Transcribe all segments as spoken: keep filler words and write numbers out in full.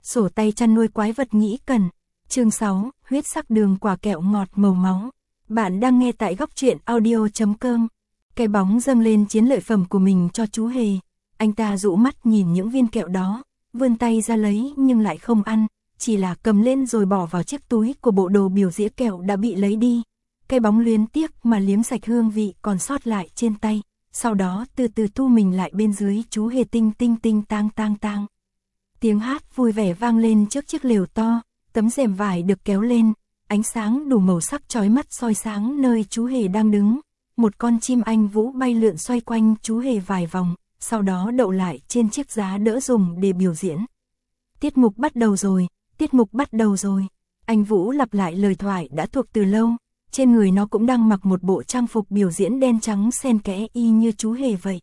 Sổ tay chăn nuôi quái vật nhĩ cần. Chương sáu, huyết sắc đường quả kẹo ngọt màu máu. Bạn đang nghe tại góc truyện audio chấm com. Cái bóng dâng lên chiến lợi phẩm của mình cho chú Hề. Anh ta dụ mắt nhìn những viên kẹo đó, vươn tay ra lấy nhưng lại không ăn, chỉ là cầm lên rồi bỏ vào chiếc túi của bộ đồ biểu diễn kẹo đã bị lấy đi. Cái bóng luyến tiếc mà liếm sạch hương vị còn sót lại trên tay, sau đó từ từ thu mình lại bên dưới chú Hề tinh tinh tinh tang tang tang. Tiếng hát vui vẻ vang lên trước chiếc lều to, tấm rèm vải được kéo lên, ánh sáng đủ màu sắc chói mắt soi sáng nơi chú Hề đang đứng. Một con chim anh vũ bay lượn xoay quanh chú Hề vài vòng, sau đó đậu lại trên chiếc giá đỡ dùng để biểu diễn. Tiết mục bắt đầu rồi, tiết mục bắt đầu rồi. Anh Vũ lặp lại lời thoại đã thuộc từ lâu, trên người nó cũng đang mặc một bộ trang phục biểu diễn đen trắng xen kẽ y như chú Hề vậy.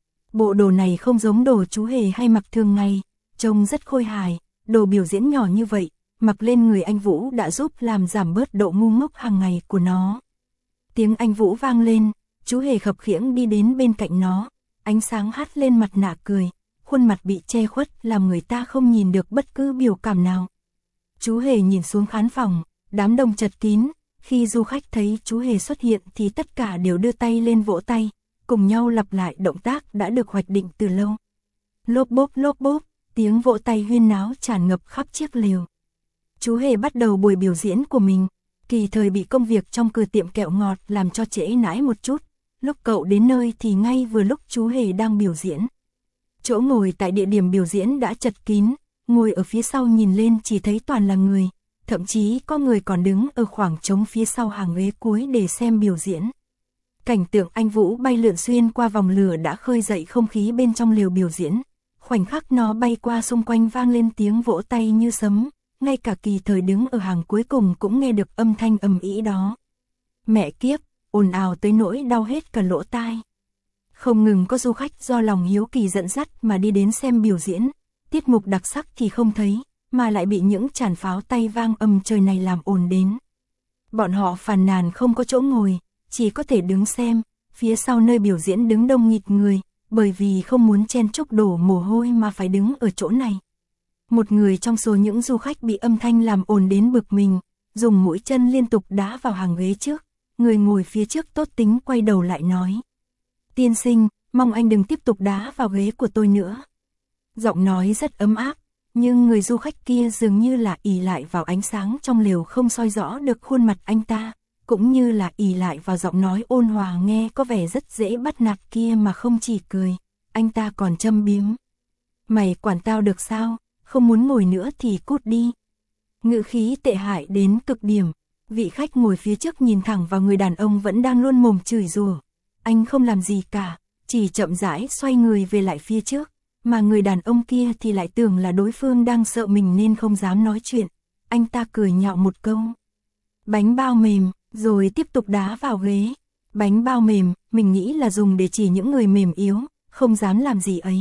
Bộ đồ này không giống đồ chú Hề hay mặc thường ngày, trông rất khôi hài, đồ biểu diễn nhỏ như vậy, mặc lên người anh Vũ đã giúp làm giảm bớt độ ngu ngốc hàng ngày của nó. Tiếng anh Vũ vang lên, chú Hề khập khiễng đi đến bên cạnh nó, ánh sáng hắt lên mặt nạ cười, khuôn mặt bị che khuất làm người ta không nhìn được bất cứ biểu cảm nào. Chú Hề nhìn xuống khán phòng, đám đông chật kín, khi du khách thấy chú Hề xuất hiện thì tất cả đều đưa tay lên vỗ tay, cùng nhau lặp lại động tác đã được hoạch định từ lâu. Lốp bốp lốp bốp, tiếng vỗ tay huyên náo tràn ngập khắp chiếc lều. Chú Hề bắt đầu buổi biểu diễn của mình, kỳ thời bị công việc trong cửa tiệm kẹo ngọt làm cho trễ nải một chút, lúc cậu đến nơi thì ngay vừa lúc chú Hề đang biểu diễn. Chỗ ngồi tại địa điểm biểu diễn đã chật kín, ngồi ở phía sau nhìn lên chỉ thấy toàn là người, thậm chí có người còn đứng ở khoảng trống phía sau hàng ghế cuối để xem biểu diễn. Cảnh tượng anh Vũ bay lượn xuyên qua vòng lửa đã khơi dậy không khí bên trong lều biểu diễn, khoảnh khắc nó bay qua xung quanh vang lên tiếng vỗ tay như sấm, ngay cả kỳ thời đứng ở hàng cuối cùng cũng nghe được âm thanh ầm ĩ đó. Mẹ kiếp, ồn ào tới nỗi đau hết cả lỗ tai. Không ngừng có du khách do lòng hiếu kỳ dẫn dắt mà đi đến xem biểu diễn, tiết mục đặc sắc thì không thấy, mà lại bị những tràn pháo tay vang âm trời này làm ồn đến. Bọn họ phàn nàn không có chỗ ngồi, chỉ có thể đứng xem, phía sau nơi biểu diễn đứng đông nghịt người, bởi vì không muốn chen chúc đổ mồ hôi mà phải đứng ở chỗ này. Một người trong số những du khách bị âm thanh làm ồn đến bực mình, dùng mũi chân liên tục đá vào hàng ghế trước, người ngồi phía trước tốt tính quay đầu lại nói: "Tiên sinh, mong anh đừng tiếp tục đá vào ghế của tôi nữa." Giọng nói rất ấm áp, nhưng người du khách kia dường như là ỷ lại vào ánh sáng trong lều không soi rõ được khuôn mặt anh ta, cũng như là ỷ lại vào giọng nói ôn hòa nghe có vẻ rất dễ bắt nạt kia mà không chỉ cười, anh ta còn châm biếm: "Mày quản tao được sao, không muốn ngồi nữa thì cút đi." Ngữ khí tệ hại đến cực điểm, vị khách ngồi phía trước nhìn thẳng vào người đàn ông vẫn đang luôn mồm chửi rủa. Anh không làm gì cả, chỉ chậm rãi xoay người về lại phía trước, mà người đàn ông kia thì lại tưởng là đối phương đang sợ mình nên không dám nói chuyện. Anh ta cười nhạo một câu: "Bánh bao mềm", rồi tiếp tục đá vào ghế. Bánh bao mềm, mình nghĩ là dùng để chỉ những người mềm yếu, không dám làm gì ấy.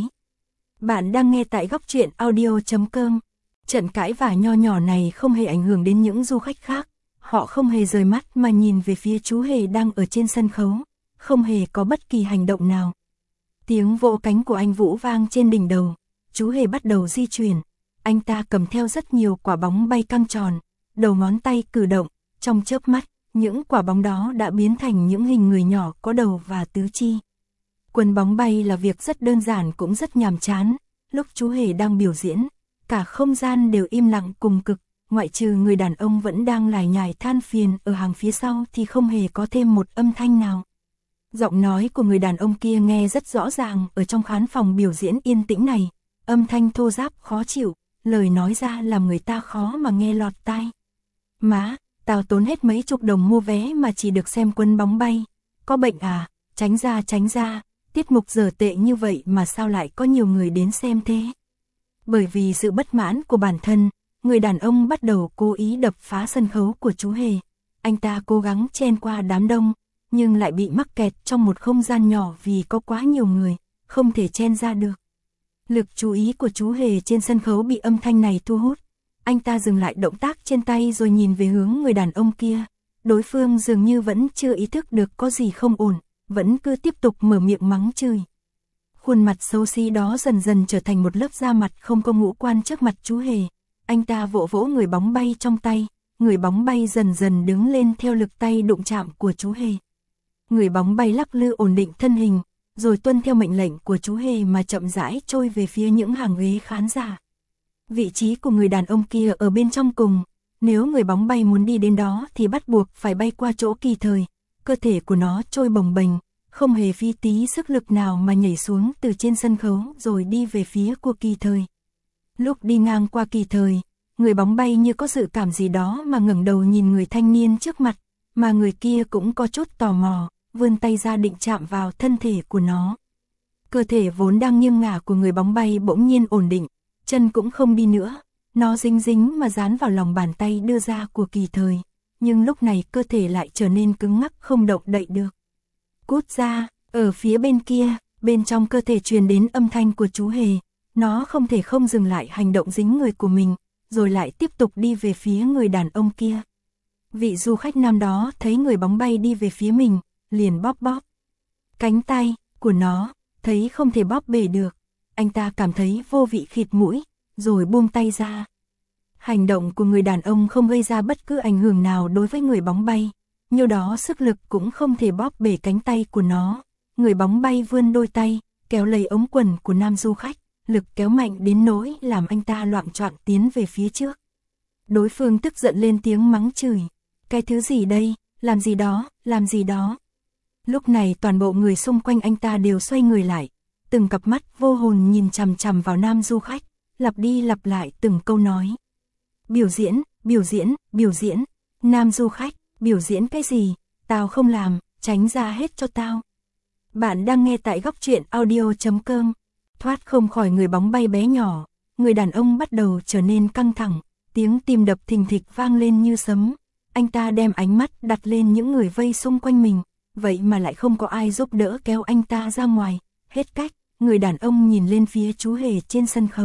Bạn đang nghe tại góc truyện audio chấm com. Trận cãi vã nho nhỏ này không hề ảnh hưởng đến những du khách khác, họ không hề rời mắt mà nhìn về phía chú Hề đang ở trên sân khấu, không hề có bất kỳ hành động nào. Tiếng vỗ cánh của anh Vũ vang trên đỉnh đầu, chú Hề bắt đầu di chuyển, anh ta cầm theo rất nhiều quả bóng bay căng tròn, đầu ngón tay cử động, trong chớp mắt, những quả bóng đó đã biến thành những hình người nhỏ có đầu và tứ chi. Quần bóng bay là việc rất đơn giản cũng rất nhàm chán, lúc chú Hề đang biểu diễn, cả không gian đều im lặng cùng cực, ngoại trừ người đàn ông vẫn đang lải nhải than phiền ở hàng phía sau thì không hề có thêm một âm thanh nào. Giọng nói của người đàn ông kia nghe rất rõ ràng ở trong khán phòng biểu diễn yên tĩnh này, âm thanh thô ráp khó chịu, lời nói ra làm người ta khó mà nghe lọt tai. "Má, tao tốn hết mấy chục đồng mua vé mà chỉ được xem quần bóng bay, có bệnh à, tránh ra tránh ra, tiết mục dở tệ như vậy mà sao lại có nhiều người đến xem thế." Bởi vì sự bất mãn của bản thân, người đàn ông bắt đầu cố ý đập phá sân khấu của chú Hề. Anh ta cố gắng chen qua đám đông, nhưng lại bị mắc kẹt trong một không gian nhỏ vì có quá nhiều người, không thể chen ra được. Lực chú ý của chú Hề trên sân khấu bị âm thanh này thu hút. Anh ta dừng lại động tác trên tay rồi nhìn về hướng người đàn ông kia. Đối phương dường như vẫn chưa ý thức được có gì không ổn, vẫn cứ tiếp tục mở miệng mắng chửi. Khuôn mặt xấu xí đó dần dần trở thành một lớp da mặt không có ngũ quan trước mặt chú Hề. Anh ta vỗ vỗ người bóng bay trong tay, người bóng bay dần dần đứng lên theo lực tay đụng chạm của chú Hề. Người bóng bay lắc lư ổn định thân hình, rồi tuân theo mệnh lệnh của chú Hề mà chậm rãi trôi về phía những hàng ghế khán giả. Vị trí của người đàn ông kia ở bên trong cùng, nếu người bóng bay muốn đi đến đó thì bắt buộc phải bay qua chỗ Kỳ Thời, cơ thể của nó trôi bồng bềnh, không hề phí tí sức lực nào mà nhảy xuống từ trên sân khấu rồi đi về phía của Kỳ Thời. Lúc đi ngang qua Kỳ Thời, người bóng bay như có dự cảm gì đó mà ngẩng đầu nhìn người thanh niên trước mặt, mà người kia cũng có chút tò mò, vươn tay ra định chạm vào thân thể của nó. Cơ thể vốn đang nghiêng ngả của người bóng bay bỗng nhiên ổn định, chân cũng không đi nữa, nó dính dính mà dán vào lòng bàn tay đưa ra của Kỳ Thời, nhưng lúc này cơ thể lại trở nên cứng ngắc không động đậy được. Cút ra, ở phía bên kia, bên trong cơ thể truyền đến âm thanh của chú Hề, nó không thể không dừng lại hành động dính người của mình, rồi lại tiếp tục đi về phía người đàn ông kia. Vị du khách nam đó thấy người bóng bay đi về phía mình, liền bóp bóp cánh tay của nó, thấy không thể bóp bể được, anh ta cảm thấy vô vị khịt mũi, rồi buông tay ra. Hành động của người đàn ông không gây ra bất cứ ảnh hưởng nào đối với người bóng bay, nhiều đó sức lực cũng không thể bóp bể cánh tay của nó. Người bóng bay vươn đôi tay, kéo lấy ống quần của nam du khách, lực kéo mạnh đến nỗi làm anh ta loạng choạng tiến về phía trước. Đối phương tức giận lên tiếng mắng chửi, cái thứ gì đây, làm gì đó, làm gì đó. Lúc này toàn bộ người xung quanh anh ta đều xoay người lại, từng cặp mắt vô hồn nhìn chằm chằm vào nam du khách, lặp đi lặp lại từng câu nói. Biểu diễn, biểu diễn, biểu diễn, nam du khách, biểu diễn cái gì, tao không làm, tránh ra hết cho tao. Bạn đang nghe tại góc truyện audio chấm com. Thoát không khỏi người bóng bay bé nhỏ, người đàn ông bắt đầu trở nên căng thẳng, tiếng tim đập thình thịch vang lên như sấm. Anh ta đem ánh mắt đặt lên những người vây xung quanh mình, vậy mà lại không có ai giúp đỡ kéo anh ta ra ngoài. Hết cách, người đàn ông nhìn lên phía chú Hề trên sân khấu.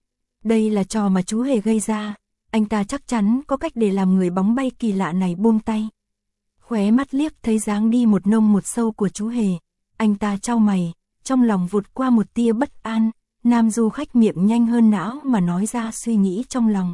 Đây là trò mà chú Hề gây ra, anh ta chắc chắn có cách để làm người bóng bay kỳ lạ này buông tay. Khóe mắt liếc thấy dáng đi một nông một sâu của chú Hề, anh ta chau mày, trong lòng vụt qua một tia bất an. Nam du khách miệng nhanh hơn não mà nói ra suy nghĩ trong lòng.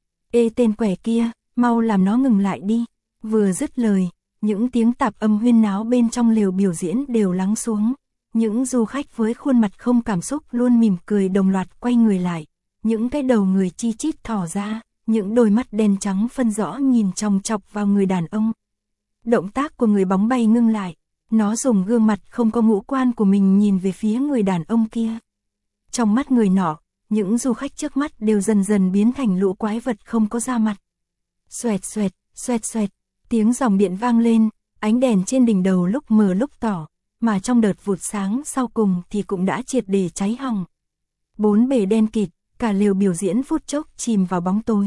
Ê tên quẻ kia, mau làm nó ngừng lại đi. Vừa dứt lời, những tiếng tạp âm huyên náo bên trong lều biểu diễn đều lắng xuống. Những du khách với khuôn mặt không cảm xúc luôn mỉm cười đồng loạt quay người lại. Những cái đầu người chi chít thỏ ra, những đôi mắt đen trắng phân rõ nhìn chòng chọc vào người đàn ông. Động tác của người bóng bay ngưng lại, nó dùng gương mặt không có ngũ quan của mình nhìn về phía người đàn ông kia. Trong mắt người nọ, những du khách trước mắt đều dần dần biến thành lũ quái vật không có da mặt. Xoẹt xoẹt, xoẹt xoẹt, tiếng dòng điện vang lên, ánh đèn trên đỉnh đầu lúc mờ lúc tỏ, mà trong đợt vụt sáng sau cùng thì cũng đã triệt để cháy hỏng. Bốn bề đen kịt, cả lều biểu diễn phút chốc chìm vào bóng tối.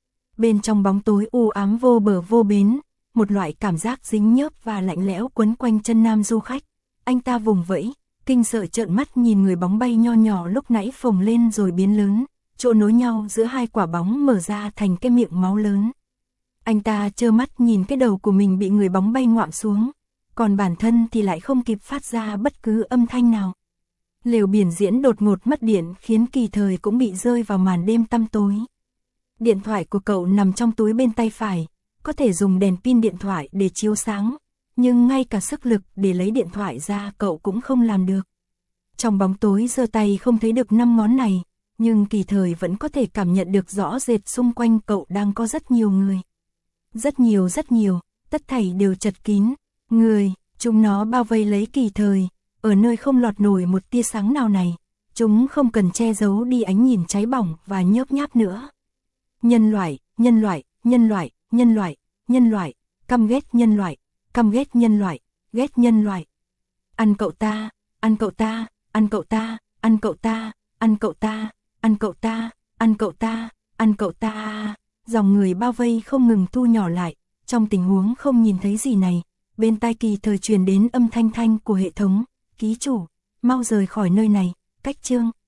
Bên trong bóng tối u ám vô bờ vô bến, một loại cảm giác dính nhớp và lạnh lẽo quấn quanh chân nam du khách. Anh ta vùng vẫy, kinh sợ trợn mắt nhìn người bóng bay nho nhỏ lúc nãy phồng lên rồi biến lớn, chỗ nối nhau giữa hai quả bóng mở ra thành cái miệng máu lớn. Anh ta trơ mắt nhìn cái đầu của mình bị người bóng bay ngoạm xuống, còn bản thân thì lại không kịp phát ra bất cứ âm thanh nào. Lều biển diễn đột ngột mất điện khiến Kỳ Thời cũng bị rơi vào màn đêm tăm tối. Điện thoại của cậu nằm trong túi bên tay phải, có thể dùng đèn pin điện thoại để chiếu sáng, nhưng ngay cả sức lực để lấy điện thoại ra cậu cũng không làm được. Trong bóng tối giơ tay không thấy được năm ngón này, nhưng Kỳ Thời vẫn có thể cảm nhận được rõ rệt xung quanh cậu đang có rất nhiều người. Rất nhiều rất nhiều, tất thảy đều chật kín, người, chúng nó bao vây lấy Kỳ Thời, ở nơi không lọt nổi một tia sáng nào này, chúng không cần che giấu đi ánh nhìn cháy bỏng và nhớp nháp nữa. Nhân loại, nhân loại, nhân loại, nhân loại, nhân loại, căm ghét nhân loại, căm ghét nhân loại, ghét nhân loại. Ăn cậu ta, ăn cậu ta, ăn cậu ta, ăn cậu ta, ăn cậu ta, ăn cậu ta, ăn cậu ta, ăn cậu ta. Dòng người bao vây không ngừng thu nhỏ lại, trong tình huống không nhìn thấy gì này, bên tai Kỳ Thời truyền đến âm thanh thanh của hệ thống, ký chủ, mau rời khỏi nơi này, cách chương.